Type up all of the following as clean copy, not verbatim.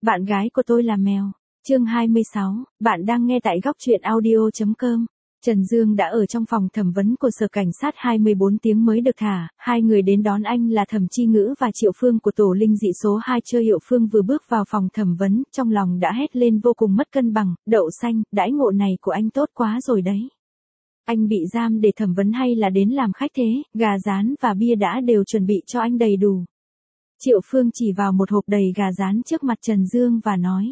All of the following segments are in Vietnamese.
Bạn gái của tôi là mèo. Chương 26, bạn đang nghe tại góc truyện audio.com. Trần Dương đã ở trong phòng thẩm vấn của Sở Cảnh sát 24 tiếng mới được thả, hai người đến đón anh là Thẩm Chi Ngữ và Triệu Phương của tổ linh dị số 2. Chơi Hiệu Phương vừa bước vào phòng thẩm vấn, trong lòng đã hét lên vô cùng mất cân bằng, đậu xanh, đãi ngộ này của anh tốt quá rồi đấy. Anh bị giam để thẩm vấn hay là đến làm khách thế, gà rán và bia đã đều chuẩn bị cho anh đầy đủ. Triệu Phương chỉ vào một hộp đầy gà rán trước mặt Trần Dương và nói.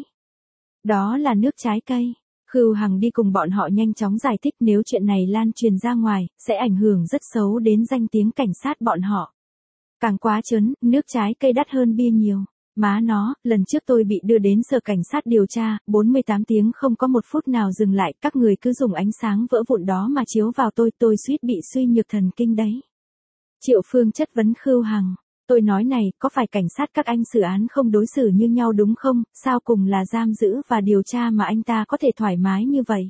Đó là nước trái cây. Khưu Hằng đi cùng bọn họ nhanh chóng giải thích nếu chuyện này lan truyền ra ngoài, sẽ ảnh hưởng rất xấu đến danh tiếng cảnh sát bọn họ. Càng quá trớn, nước trái cây đắt hơn bia nhiều. Má nó, lần trước tôi bị đưa đến Sở Cảnh sát điều tra, 48 tiếng không có một phút nào dừng lại, các người cứ dùng ánh sáng vỡ vụn đó mà chiếu vào tôi suýt bị suy nhược thần kinh đấy. Triệu Phương chất vấn Khưu Hằng. Tôi nói này, có phải cảnh sát các anh xử án không đối xử như nhau đúng không, sao cùng là giam giữ và điều tra mà anh ta có thể thoải mái như vậy?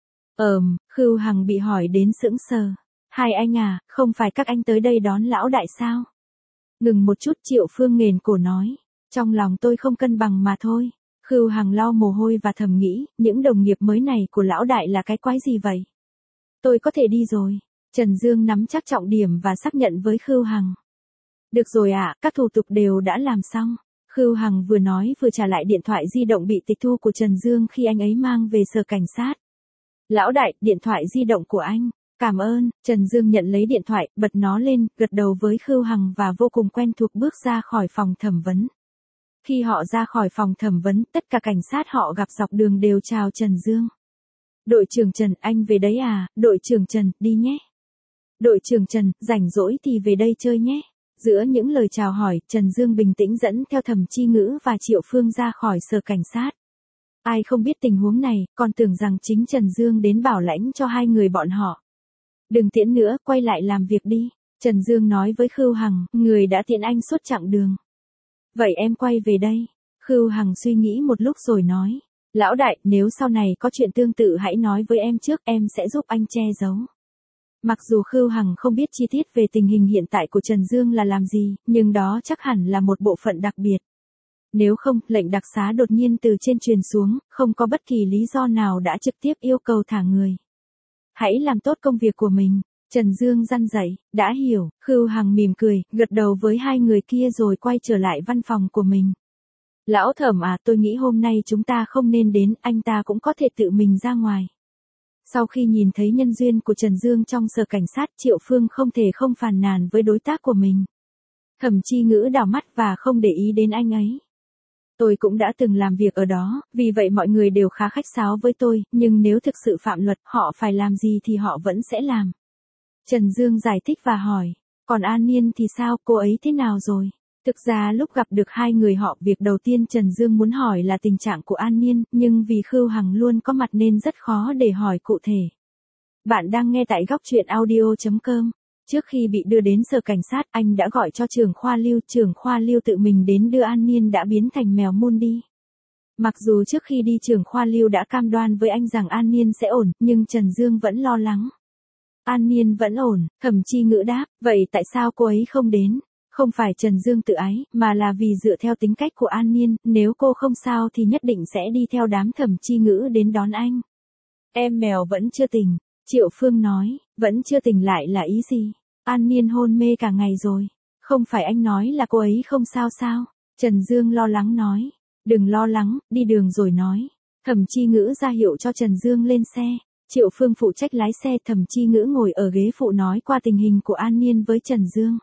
Khưu Hằng bị hỏi đến sững sờ. Hai anh à, không phải các anh tới đây đón lão đại sao? Ngừng một chút Triệu Phương nghền cổ nói. Trong lòng tôi không cân bằng mà thôi. Khưu Hằng lau mồ hôi và thầm nghĩ, những đồng nghiệp mới này của lão đại là cái quái gì vậy? Tôi có thể đi rồi. Trần Dương nắm chắc trọng điểm và xác nhận với Khưu Hằng. Được rồi ạ, các thủ tục đều đã làm xong. Khưu Hằng vừa nói vừa trả lại điện thoại di động bị tịch thu của Trần Dương khi anh ấy mang về Sở Cảnh sát. Lão đại, điện thoại di động của anh. Cảm ơn. Trần Dương nhận lấy điện thoại, bật nó lên, gật đầu với Khưu Hằng và vô cùng quen thuộc bước ra khỏi phòng thẩm vấn. Khi họ ra khỏi phòng thẩm vấn, tất cả cảnh sát họ gặp dọc đường đều chào Trần Dương. Đội trưởng Trần, anh về đấy à? Đội trưởng Trần, đi nhé. Đội trưởng Trần, rảnh rỗi thì về đây chơi nhé. Giữa những lời chào hỏi, Trần Dương bình tĩnh dẫn theo Thẩm Chi Ngữ và Triệu Phương ra khỏi Sở Cảnh sát. Ai không biết tình huống này, còn tưởng rằng chính Trần Dương đến bảo lãnh cho hai người bọn họ. Đừng tiễn nữa, quay lại làm việc đi. Trần Dương nói với Khưu Hằng, người đã tiễn anh suốt chặng đường. Vậy em quay về đây. Khưu Hằng suy nghĩ một lúc rồi nói. Lão đại, nếu sau này có chuyện tương tự hãy nói với em trước, em sẽ giúp anh che giấu. Mặc dù Khưu Hằng không biết chi tiết về tình hình hiện tại của Trần Dương là làm gì, nhưng đó chắc hẳn là một bộ phận đặc biệt. Nếu không, lệnh đặc xá đột nhiên từ trên truyền xuống, không có bất kỳ lý do nào đã trực tiếp yêu cầu thả người. Hãy làm tốt công việc của mình. Trần Dương răn dạy, đã hiểu. Khưu Hằng mỉm cười, gật đầu với hai người kia rồi quay trở lại văn phòng của mình. Lão Thẩm à, tôi nghĩ hôm nay chúng ta không nên đến, anh ta cũng có thể tự mình ra ngoài. Sau khi nhìn thấy nhân duyên của Trần Dương trong Sở Cảnh sát, Triệu Phương không thể không phàn nàn với đối tác của mình. Thẩm Chi Ngữ đảo mắt và không để ý đến anh ấy. Tôi cũng đã từng làm việc ở đó, vì vậy mọi người đều khá khách sáo với tôi, nhưng nếu thực sự phạm luật, họ phải làm gì thì họ vẫn sẽ làm. Trần Dương giải thích và hỏi, còn An Niên thì sao, cô ấy thế nào rồi? Thực ra lúc gặp được hai người họ, việc đầu tiên Trần Dương muốn hỏi là tình trạng của An Niên, nhưng vì Khưu Hằng luôn có mặt nên rất khó để hỏi cụ thể. Bạn đang nghe tại góc truyện audio.com. Trước khi bị đưa đến Sở Cảnh sát, anh đã gọi cho trưởng khoa Lưu tự mình đến đưa An Niên đã biến thành mèo môn đi. Mặc dù trước khi đi trưởng khoa Lưu đã cam đoan với anh rằng An Niên sẽ ổn, nhưng Trần Dương vẫn lo lắng. An Niên vẫn ổn, Thẩm Chi Ngữ đáp, vậy tại sao cô ấy không đến? Không phải Trần Dương tự ái, mà là vì dựa theo tính cách của An Niên, nếu cô không sao thì nhất định sẽ đi theo đám Thẩm Chi Ngữ đến đón anh. Em mèo vẫn chưa tỉnh, Triệu Phương nói, vẫn chưa tỉnh lại là ý gì? An Niên hôn mê cả ngày rồi. Không phải anh nói là cô ấy không sao sao? Trần Dương lo lắng nói, đừng lo lắng, đi đường rồi nói. Thẩm Chi Ngữ ra hiệu cho Trần Dương lên xe. Triệu Phương phụ trách lái xe, Thẩm Chi Ngữ ngồi ở ghế phụ nói qua tình hình của An Niên với Trần Dương.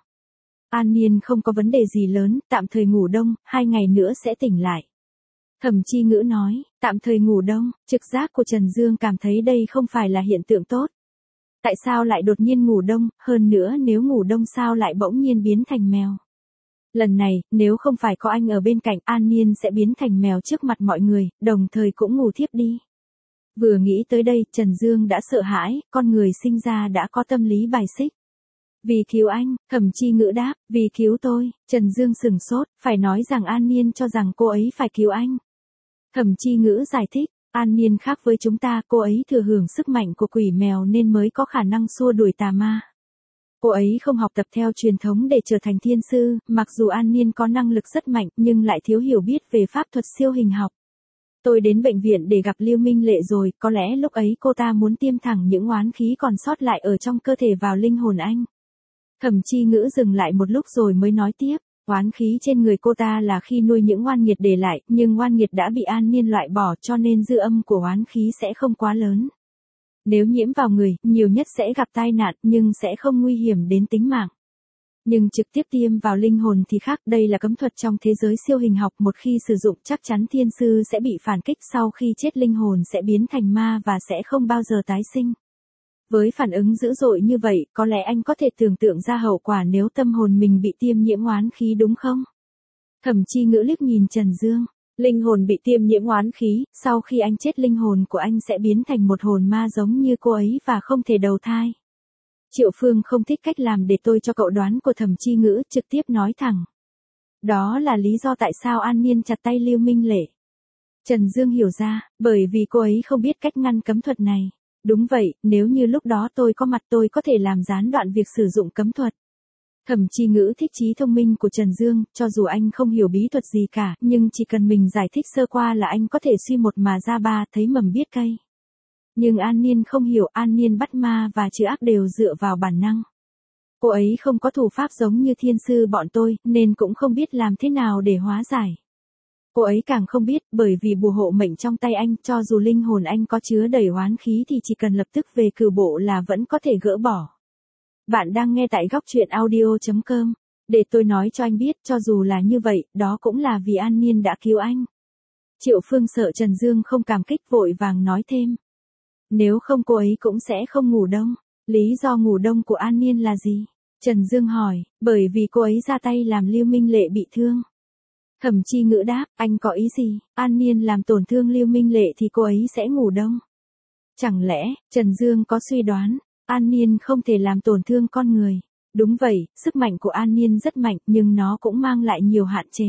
An Niên không có vấn đề gì lớn, tạm thời ngủ đông, 2 ngày nữa sẽ tỉnh lại. Thẩm Chi Ngữ nói, tạm thời ngủ đông, trực giác của Trần Dương cảm thấy đây không phải là hiện tượng tốt. Tại sao lại đột nhiên ngủ đông, hơn nữa nếu ngủ đông sao lại bỗng nhiên biến thành mèo? Lần này, nếu không phải có anh ở bên cạnh, An Niên sẽ biến thành mèo trước mặt mọi người, đồng thời cũng ngủ thiếp đi. Vừa nghĩ tới đây, Trần Dương đã sợ hãi, con người sinh ra đã có tâm lý bài xích. Vì cứu anh, Thẩm Chi Ngữ đáp, vì cứu tôi. Trần Dương sửng sốt, phải nói rằng An Niên cho rằng cô ấy phải cứu anh. Thẩm Chi Ngữ giải thích, An Niên khác với chúng ta, cô ấy thừa hưởng sức mạnh của quỷ mèo nên mới có khả năng xua đuổi tà ma. Cô ấy không học tập theo truyền thống để trở thành thiên sư, mặc dù An Niên có năng lực rất mạnh nhưng lại thiếu hiểu biết về pháp thuật siêu hình học. Tôi đến bệnh viện để gặp Lưu Minh Lệ rồi, có lẽ lúc ấy cô ta muốn tiêm thẳng những oán khí còn sót lại ở trong cơ thể vào linh hồn anh. Thẩm Chi Ngữ dừng lại một lúc rồi mới nói tiếp, oán khí trên người cô ta là khi nuôi những oan nghiệt để lại, nhưng oan nghiệt đã bị An Niên loại bỏ cho nên dư âm của oán khí sẽ không quá lớn. Nếu nhiễm vào người, nhiều nhất sẽ gặp tai nạn nhưng sẽ không nguy hiểm đến tính mạng. Nhưng trực tiếp tiêm vào linh hồn thì khác, đây là cấm thuật trong thế giới siêu hình học, một khi sử dụng chắc chắn thiên sư sẽ bị phản kích, sau khi chết linh hồn sẽ biến thành ma và sẽ không bao giờ tái sinh. Với phản ứng dữ dội như vậy, có lẽ anh có thể tưởng tượng ra hậu quả nếu tâm hồn mình bị tiêm nhiễm oán khí đúng không? Thẩm Chi Ngữ liếc nhìn Trần Dương. Linh hồn bị tiêm nhiễm oán khí, sau khi anh chết linh hồn của anh sẽ biến thành một hồn ma giống như cô ấy và không thể đầu thai. Triệu Phương không thích cách làm để tôi cho cậu đoán của Thẩm Chi Ngữ, trực tiếp nói thẳng. Đó là lý do tại sao An Niên chặt tay Lưu Minh Lệ. Trần Dương hiểu ra, bởi vì cô ấy không biết cách ngăn cấm thuật này. Đúng vậy, nếu như lúc đó tôi có mặt tôi có thể làm gián đoạn việc sử dụng cấm thuật. Thẩm Chi Ngữ thích trí thông minh của Trần Dương, cho dù anh không hiểu bí thuật gì cả, nhưng chỉ cần mình giải thích sơ qua là anh có thể suy một mà ra ba, thấy mầm biết cây. Nhưng An Niên không hiểu, An Niên bắt ma và trừ ác đều dựa vào bản năng. Cô ấy không có thủ pháp giống như thiên sư bọn tôi, nên cũng không biết làm thế nào để hóa giải. Cô ấy càng không biết, bởi vì bùa hộ mệnh trong tay anh, cho dù linh hồn anh có chứa đầy oán khí thì chỉ cần lập tức về cửu bộ là vẫn có thể gỡ bỏ. Bạn đang nghe tại góc truyện audio.com. Để tôi nói cho anh biết, cho dù là như vậy, đó cũng là vì An Niên đã cứu anh. Triệu Phương sợ Trần Dương không cảm kích, vội vàng nói thêm. Nếu không cô ấy cũng sẽ không ngủ đông. Lý do ngủ đông của An Niên là gì? Trần Dương hỏi, bởi vì cô ấy ra tay làm Lưu Minh Lệ bị thương. Thẩm Chi Ngữ đáp, anh có ý gì? An Niên làm tổn thương Lưu Minh Lệ thì cô ấy sẽ ngủ đông. Chẳng lẽ, Trần Dương có suy đoán, An Niên không thể làm tổn thương con người. Đúng vậy, sức mạnh của An Niên rất mạnh nhưng nó cũng mang lại nhiều hạn chế.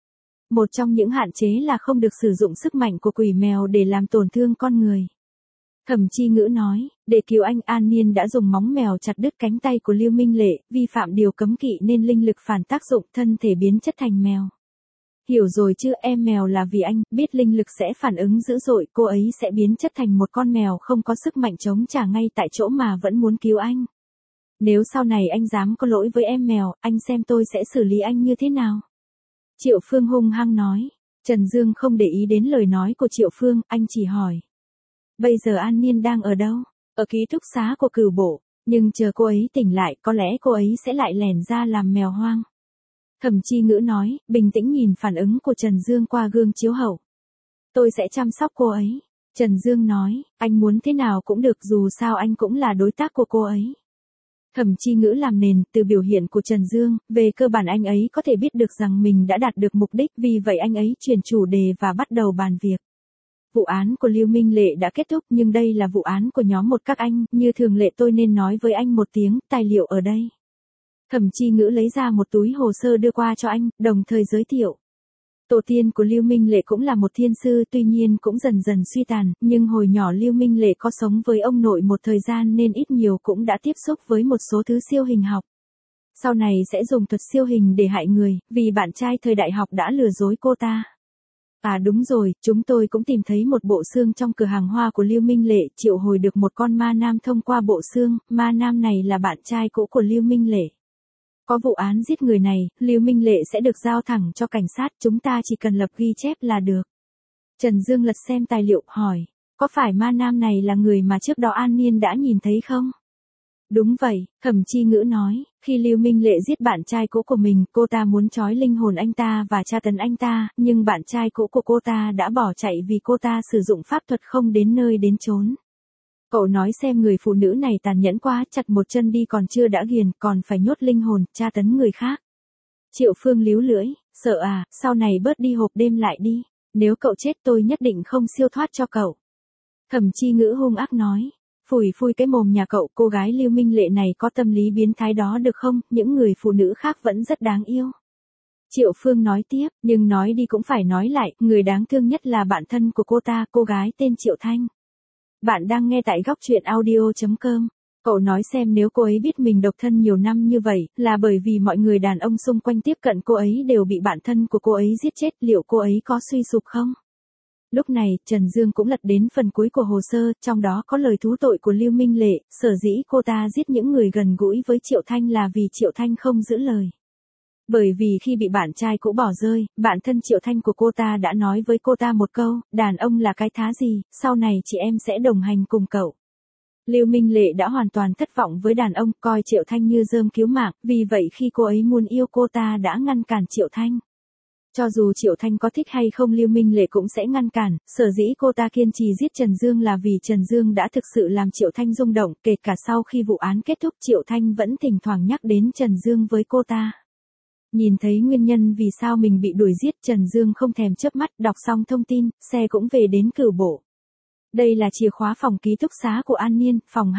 Một trong những hạn chế là không được sử dụng sức mạnh của quỷ mèo để làm tổn thương con người. Thẩm Chi Ngữ nói, để cứu anh, An Niên đã dùng móng mèo chặt đứt cánh tay của Lưu Minh Lệ, vi phạm điều cấm kỵ nên linh lực phản tác dụng, thân thể biến chất thành mèo. Hiểu rồi chứ, em mèo là vì anh, biết linh lực sẽ phản ứng dữ dội, cô ấy sẽ biến chất thành một con mèo không có sức mạnh chống trả ngay tại chỗ mà vẫn muốn cứu anh. Nếu sau này anh dám có lỗi với em mèo, anh xem tôi sẽ xử lý anh như thế nào. Triệu Phương hung hăng nói. Trần Dương không để ý đến lời nói của Triệu Phương, anh chỉ hỏi. Bây giờ An Niên đang ở đâu? Ở ký túc xá của cửu bộ, nhưng chờ cô ấy tỉnh lại có lẽ cô ấy sẽ lại lẻn ra làm mèo hoang. Thẩm Chi Ngữ nói, bình tĩnh nhìn phản ứng của Trần Dương qua gương chiếu hậu. Tôi sẽ chăm sóc cô ấy. Trần Dương nói, anh muốn thế nào cũng được, dù sao anh cũng là đối tác của cô ấy. Thẩm Chi Ngữ làm nền, từ biểu hiện của Trần Dương, về cơ bản anh ấy có thể biết được rằng mình đã đạt được mục đích, vì vậy anh ấy chuyển chủ đề và bắt đầu bàn việc. Vụ án của Lưu Minh Lệ đã kết thúc nhưng đây là vụ án của nhóm một các anh, như thường lệ tôi nên nói với anh một tiếng, tài liệu ở đây. Thẩm Chi Ngữ lấy ra một túi hồ sơ đưa qua cho anh, đồng thời giới thiệu. Tổ tiên của Lưu Minh Lệ cũng là một thiên sư, tuy nhiên cũng dần dần suy tàn, nhưng hồi nhỏ Lưu Minh Lệ có sống với ông nội một thời gian nên ít nhiều cũng đã tiếp xúc với một số thứ siêu hình học. Sau này sẽ dùng thuật siêu hình để hại người, vì bạn trai thời đại học đã lừa dối cô ta. À đúng rồi, chúng tôi cũng tìm thấy một bộ xương trong cửa hàng hoa của Lưu Minh Lệ, triệu hồi được một con ma nam thông qua bộ xương, ma nam này là bạn trai cũ của Lưu Minh Lệ. Có vụ án giết người này, Lưu Minh Lệ sẽ được giao thẳng cho cảnh sát, chúng ta chỉ cần lập ghi chép là được. Trần Dương lật xem tài liệu, hỏi, có phải ma nam này là người mà trước đó An Niên đã nhìn thấy không? Đúng vậy, Thẩm Chi Ngữ nói, khi Lưu Minh Lệ giết bạn trai cũ của mình, cô ta muốn trói linh hồn anh ta và tra tấn anh ta, nhưng bạn trai cũ của cô ta đã bỏ chạy vì cô ta sử dụng pháp thuật không đến nơi đến chốn. Cậu nói xem, người phụ nữ này tàn nhẫn quá, chặt một chân đi còn chưa đã ghiền, còn phải nhốt linh hồn, tra tấn người khác. Triệu Phương líu lưỡi, sợ à, sau này bớt đi hộp đêm lại đi, nếu cậu chết tôi nhất định không siêu thoát cho cậu. Thẩm Chi Ngữ hung ác nói, phủi phui cái mồm nhà cậu, cô gái Lưu Minh Lệ này có tâm lý biến thái đó được không, những người phụ nữ khác vẫn rất đáng yêu. Triệu Phương nói tiếp, nhưng nói đi cũng phải nói lại, người đáng thương nhất là bạn thân của cô ta, cô gái tên Triệu Thanh. Bạn đang nghe tại góc truyện audio.com. Cậu nói xem nếu cô ấy biết mình độc thân nhiều năm như vậy, là bởi vì mọi người đàn ông xung quanh tiếp cận cô ấy đều bị bạn thân của cô ấy giết chết, liệu cô ấy có suy sụp không? Lúc này, Trần Dương cũng lật đến phần cuối của hồ sơ, trong đó có lời thú tội của Lưu Minh Lệ, sở dĩ cô ta giết những người gần gũi với Triệu Thanh là vì Triệu Thanh không giữ lời. Bởi vì khi bị bạn trai cũ bỏ rơi, bạn thân Triệu Thanh của cô ta đã nói với cô ta một câu, đàn ông là cái thá gì, sau này chị em sẽ đồng hành cùng cậu. Lưu Minh Lệ đã hoàn toàn thất vọng với đàn ông, coi Triệu Thanh như rơm cứu mạng, vì vậy khi cô ấy muốn yêu cô ta đã ngăn cản Triệu Thanh. Cho dù Triệu Thanh có thích hay không Lưu Minh Lệ cũng sẽ ngăn cản, sở dĩ cô ta kiên trì giết Trần Dương là vì Trần Dương đã thực sự làm Triệu Thanh rung động, kể cả sau khi vụ án kết thúc Triệu Thanh vẫn thỉnh thoảng nhắc đến Trần Dương với cô ta. Nhìn thấy nguyên nhân vì sao mình bị đuổi giết, Trần Dương không thèm chớp mắt, đọc xong thông tin, xe cũng về đến Cửu Bộ. Đây là chìa khóa phòng ký túc xá của An Niên, phòng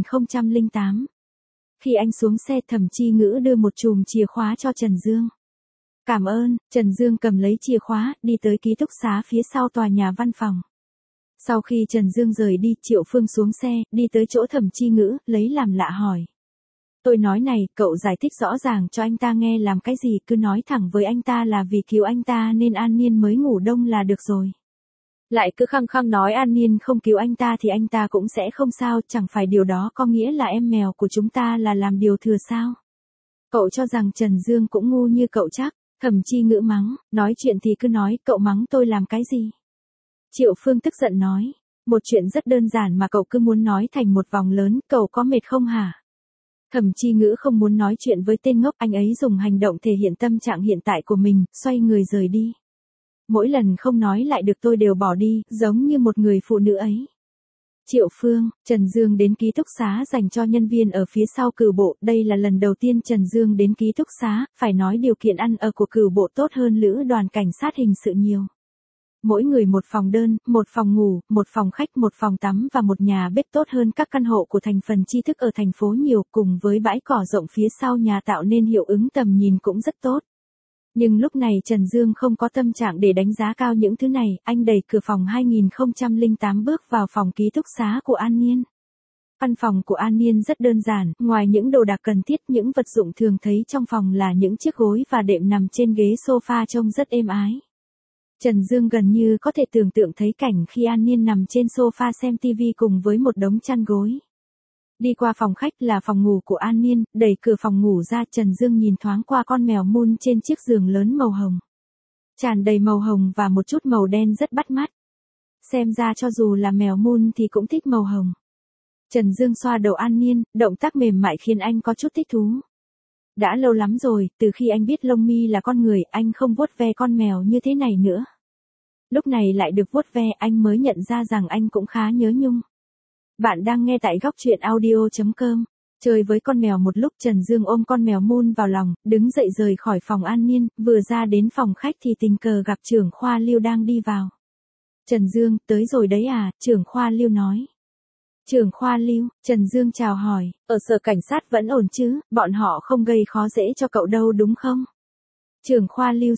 2008. Khi anh xuống xe, Thẩm Chi Ngữ đưa một chùm chìa khóa cho Trần Dương. Cảm ơn, Trần Dương cầm lấy chìa khóa, đi tới ký túc xá phía sau tòa nhà văn phòng. Sau khi Trần Dương rời đi, Triệu Phương xuống xe, đi tới chỗ Thẩm Chi Ngữ, lấy làm lạ hỏi. Tôi nói này, cậu giải thích rõ ràng cho anh ta nghe làm cái gì, cứ nói thẳng với anh ta là vì cứu anh ta nên An Niên mới ngủ đông là được rồi. Lại cứ khăng khăng nói An Niên không cứu anh ta thì anh ta cũng sẽ không sao, chẳng phải điều đó có nghĩa là em mèo của chúng ta là làm điều thừa sao? Cậu cho rằng Trần Dương cũng ngu như cậu chắc? Thẩm Chi Ngữ mắng, nói chuyện thì cứ nói, cậu mắng tôi làm cái gì? Triệu Phương tức giận nói, một chuyện rất đơn giản mà cậu cứ muốn nói thành một vòng lớn, cậu có mệt không hả? Thẩm Chi Ngữ không muốn nói chuyện với tên ngốc, anh ấy dùng hành động thể hiện tâm trạng hiện tại của mình, xoay người rời đi. Mỗi lần không nói lại được tôi đều bỏ đi, giống như một người phụ nữ ấy. Triệu Phương, Trần Dương đến ký túc xá dành cho nhân viên ở phía sau Cửu Bộ, đây là lần đầu tiên Trần Dương đến ký túc xá, phải nói điều kiện ăn ở của Cửu Bộ tốt hơn lữ đoàn cảnh sát hình sự nhiều. Mỗi người một phòng đơn, một phòng ngủ, một phòng khách, một phòng tắm và một nhà bếp tốt hơn các căn hộ của thành phần tri thức ở thành phố nhiều, cùng với bãi cỏ rộng phía sau nhà tạo nên hiệu ứng tầm nhìn cũng rất tốt. Nhưng lúc này Trần Dương không có tâm trạng để đánh giá cao những thứ này, anh đẩy cửa phòng 2008 bước vào phòng ký túc xá của An Niên. Căn phòng của An Niên rất đơn giản, ngoài những đồ đạc cần thiết, những vật dụng thường thấy trong phòng là những chiếc gối và đệm nằm trên ghế sofa trông rất êm ái. Trần Dương gần như có thể tưởng tượng thấy cảnh khi An Niên nằm trên sofa xem TV cùng với một đống chăn gối. Đi qua phòng khách là phòng ngủ của An Niên, đẩy cửa phòng ngủ ra, Trần Dương nhìn thoáng qua con mèo Moon trên chiếc giường lớn màu hồng. Tràn đầy màu hồng và một chút màu đen rất bắt mắt. Xem ra cho dù là mèo Moon thì cũng thích màu hồng. Trần Dương xoa đầu An Niên, động tác mềm mại khiến anh có chút thích thú. Đã lâu lắm rồi, từ khi anh biết Lông Mi là con người, anh không vuốt ve con mèo như thế này nữa. Lúc này lại được vuốt ve, anh mới nhận ra rằng anh cũng khá nhớ nhung. Bạn đang nghe tại góc truyện audio.com. Chơi với con mèo một lúc, Trần Dương ôm con mèo Moon vào lòng, đứng dậy rời khỏi phòng An Niên, vừa ra đến phòng khách thì tình cờ gặp trưởng khoa Lưu đang đi vào. Trần Dương, tới rồi đấy à, trưởng khoa Lưu nói. Trưởng khoa Lưu, Trần Dương chào hỏi, ở sở cảnh sát vẫn ổn chứ, bọn họ không gây khó dễ cho cậu đâu đúng không? Trưởng khoa Lưu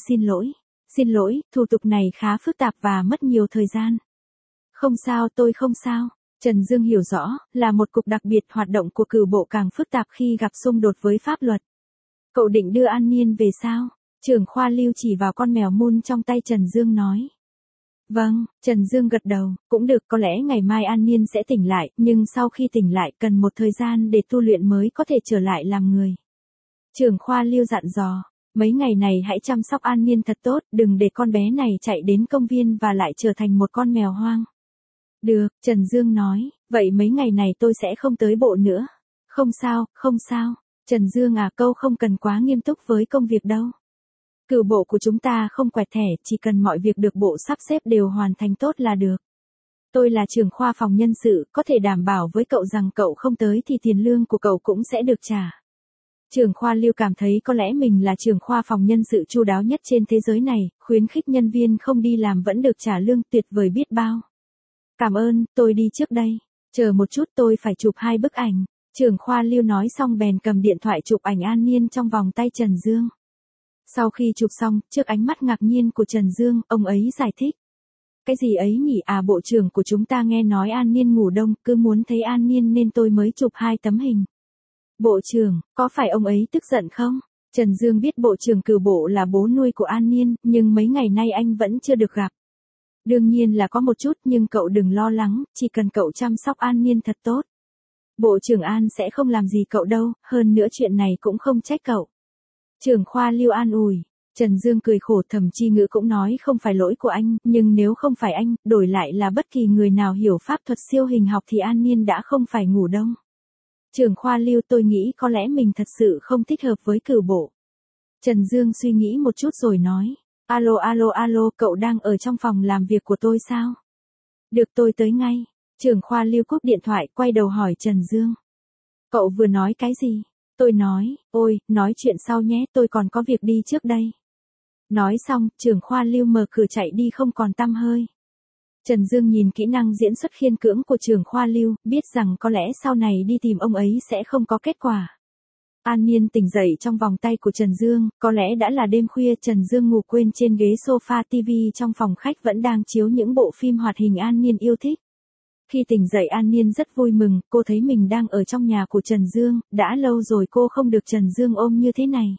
xin lỗi, thủ tục này khá phức tạp và mất nhiều thời gian. Không sao, tôi không sao. Trần Dương hiểu rõ, là một cục đặc biệt, hoạt động của Cửu Bộ càng phức tạp khi gặp xung đột với pháp luật. Cậu định đưa An Niên về sao? Trưởng khoa Lưu chỉ vào con mèo Moon trong tay Trần Dương nói. Vâng, Trần Dương gật đầu, cũng được, có lẽ ngày mai An Niên sẽ tỉnh lại, nhưng sau khi tỉnh lại cần một thời gian để tu luyện mới có thể trở lại làm người. Trưởng khoa Lưu dặn dò, mấy ngày này hãy chăm sóc An Niên thật tốt, đừng để con bé này chạy đến công viên và lại trở thành một con mèo hoang. Được, Trần Dương nói, vậy mấy ngày này tôi sẽ không tới bộ nữa. Không sao, Trần Dương à, câu không cần quá nghiêm túc với công việc đâu. Cửu bộ của chúng ta không quẹt thẻ, chỉ cần mọi việc được bộ sắp xếp đều hoàn thành tốt là được. Tôi là trưởng khoa phòng nhân sự, có thể đảm bảo với cậu rằng cậu không tới thì tiền lương của cậu cũng sẽ được trả. Trưởng khoa Lưu cảm thấy có lẽ mình là trưởng khoa phòng nhân sự chu đáo nhất trên thế giới này, khuyến khích nhân viên không đi làm vẫn được trả lương, tuyệt vời biết bao. Cảm ơn, tôi đi trước đây. Chờ một chút, tôi phải chụp 2 bức ảnh. Trưởng khoa Lưu nói xong bèn cầm điện thoại chụp ảnh An Niên trong vòng tay Trần Dương. Sau khi chụp xong, trước ánh mắt ngạc nhiên của Trần Dương, ông ấy giải thích. Cái gì ấy nhỉ? À, bộ trưởng của chúng ta nghe nói An Niên ngủ đông, cứ muốn thấy An Niên nên tôi mới chụp 2 tấm hình. Bộ trưởng, có phải ông ấy tức giận không? Trần Dương biết bộ trưởng Cửu Bộ là bố nuôi của An Niên, nhưng mấy ngày nay anh vẫn chưa được gặp. Đương nhiên là có một chút, nhưng cậu đừng lo lắng, chỉ cần cậu chăm sóc An Niên thật tốt. Bộ trưởng An sẽ không làm gì cậu đâu, hơn nữa chuyện này cũng không trách cậu. Trưởng khoa Lưu an ủi. Trần Dương cười khổ, Thẩm Chi Ngữ cũng nói không phải lỗi của anh, nhưng nếu không phải anh, đổi lại là bất kỳ người nào hiểu pháp thuật siêu hình học thì An Niên đã không phải ngủ đông. Trưởng khoa Lưu, tôi nghĩ có lẽ mình thật sự không thích hợp với Cửu Bộ. Trần Dương suy nghĩ một chút rồi nói. Alo alo alo, cậu đang ở trong phòng làm việc của tôi sao? Được, tôi tới ngay. Trưởng khoa Lưu cúp điện thoại, quay đầu hỏi Trần Dương. Cậu vừa nói cái gì? Tôi nói, ôi, nói chuyện sau nhé, tôi còn có việc đi trước đây. Nói xong, trưởng khoa Lưu mở cửa chạy đi không còn tăm hơi. Trần Dương nhìn kỹ năng diễn xuất khiên cưỡng của trưởng khoa Lưu, biết rằng có lẽ sau này đi tìm ông ấy sẽ không có kết quả. An Niên tỉnh dậy trong vòng tay của Trần Dương, có lẽ đã là đêm khuya, Trần Dương ngủ quên trên ghế sofa, TV trong phòng khách vẫn đang chiếu những bộ phim hoạt hình An Niên yêu thích. Khi tỉnh dậy An Niên rất vui mừng, cô thấy mình đang ở trong nhà của Trần Dương, đã lâu rồi cô không được Trần Dương ôm như thế này.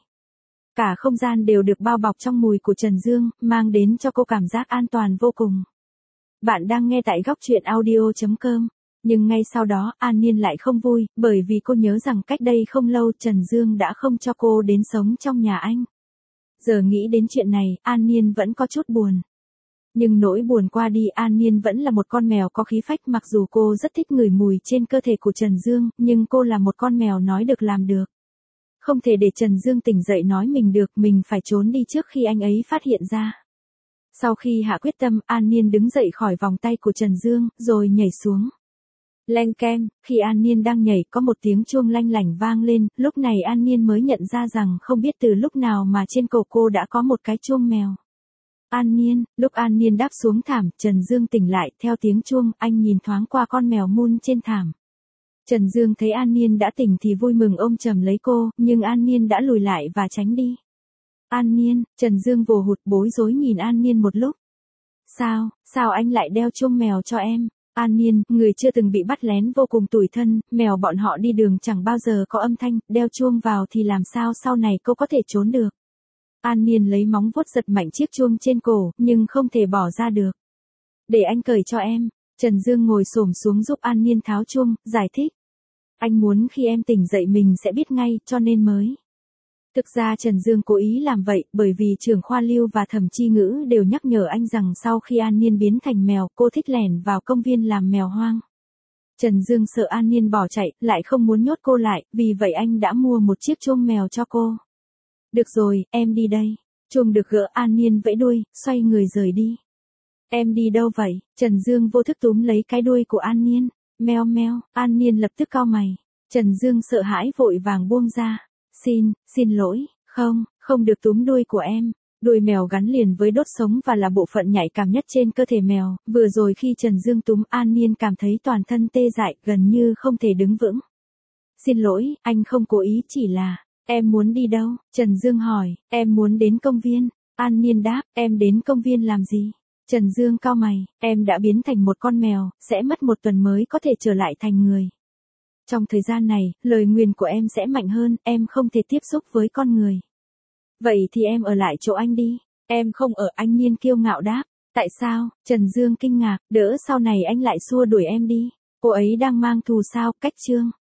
Cả không gian đều được bao bọc trong mùi của Trần Dương, mang đến cho cô cảm giác an toàn vô cùng. Bạn đang nghe tại góc truyện audio.com. Nhưng ngay sau đó, An Niên lại không vui, bởi vì cô nhớ rằng cách đây không lâu Trần Dương đã không cho cô đến sống trong nhà anh. Giờ nghĩ đến chuyện này, An Niên vẫn có chút buồn. Nhưng nỗi buồn qua đi, An Niên vẫn là một con mèo có khí phách, mặc dù cô rất thích ngửi mùi trên cơ thể của Trần Dương, nhưng cô là một con mèo nói được làm được. Không thể để Trần Dương tỉnh dậy nói mình được, mình phải trốn đi trước khi anh ấy phát hiện ra. Sau khi hạ quyết tâm, An Niên đứng dậy khỏi vòng tay của Trần Dương, rồi nhảy xuống. Leng keng, khi An Niên đang nhảy có một tiếng chuông lanh lảnh vang lên, lúc này An Niên mới nhận ra rằng không biết từ lúc nào mà trên cổ cô đã có một cái chuông mèo. An Niên, lúc An Niên đáp xuống thảm, Trần Dương tỉnh lại, theo tiếng chuông, anh nhìn thoáng qua con mèo Moon trên thảm. Trần Dương thấy An Niên đã tỉnh thì vui mừng ôm chầm lấy cô, nhưng An Niên đã lùi lại và tránh đi. An Niên, Trần Dương vồ hụt bối rối nhìn An Niên một lúc. Sao anh lại đeo chuông mèo cho em? An Niên, người chưa từng bị bắt lén vô cùng tủi thân, mèo bọn họ đi đường chẳng bao giờ có âm thanh, đeo chuông vào thì làm sao sau này cô có thể trốn được. An Niên lấy móng vuốt giật mạnh chiếc chuông trên cổ, nhưng không thể bỏ ra được. Để anh cởi cho em. Trần Dương ngồi xổm xuống giúp An Niên tháo chuông, giải thích. Anh muốn khi em tỉnh dậy mình sẽ biết ngay, cho nên mới. Thực ra Trần Dương cố ý làm vậy, bởi vì trưởng khoa Lưu và Thẩm Chi Ngữ đều nhắc nhở anh rằng sau khi An Niên biến thành mèo, cô thích lẻn vào công viên làm mèo hoang. Trần Dương sợ An Niên bỏ chạy, lại không muốn nhốt cô lại, vì vậy anh đã mua một chiếc chuông mèo cho cô. Được rồi, em đi đây. Chuông được gỡ, An Niên vẫy đuôi, xoay người rời đi. Em đi đâu vậy? Trần Dương vô thức túm lấy cái đuôi của An Niên. Meo meo, An Niên lập tức cau mày. Trần Dương sợ hãi vội vàng buông ra. Xin lỗi, không được túm đuôi của em. Đuôi mèo gắn liền với đốt sống và là bộ phận nhạy cảm nhất trên cơ thể mèo. Vừa rồi khi Trần Dương túm, An Niên cảm thấy toàn thân tê dại, gần như không thể đứng vững. Xin lỗi, anh không cố ý, chỉ là... Em muốn đi đâu? Trần Dương hỏi. Em muốn đến công viên. An Niên đáp. Em đến công viên làm gì? Trần Dương cau mày. Em đã biến thành một con mèo, sẽ mất 1 tuần mới có thể trở lại thành người. Trong thời gian này, lời nguyền của em sẽ mạnh hơn, em không thể tiếp xúc với con người. Vậy thì em ở lại chỗ anh đi. Em không ở, An Niên kiêu ngạo đáp. Tại sao? Trần Dương kinh ngạc, đỡ sau này anh lại xua đuổi em đi. Cô ấy đang mang thù sao? Cách Trương.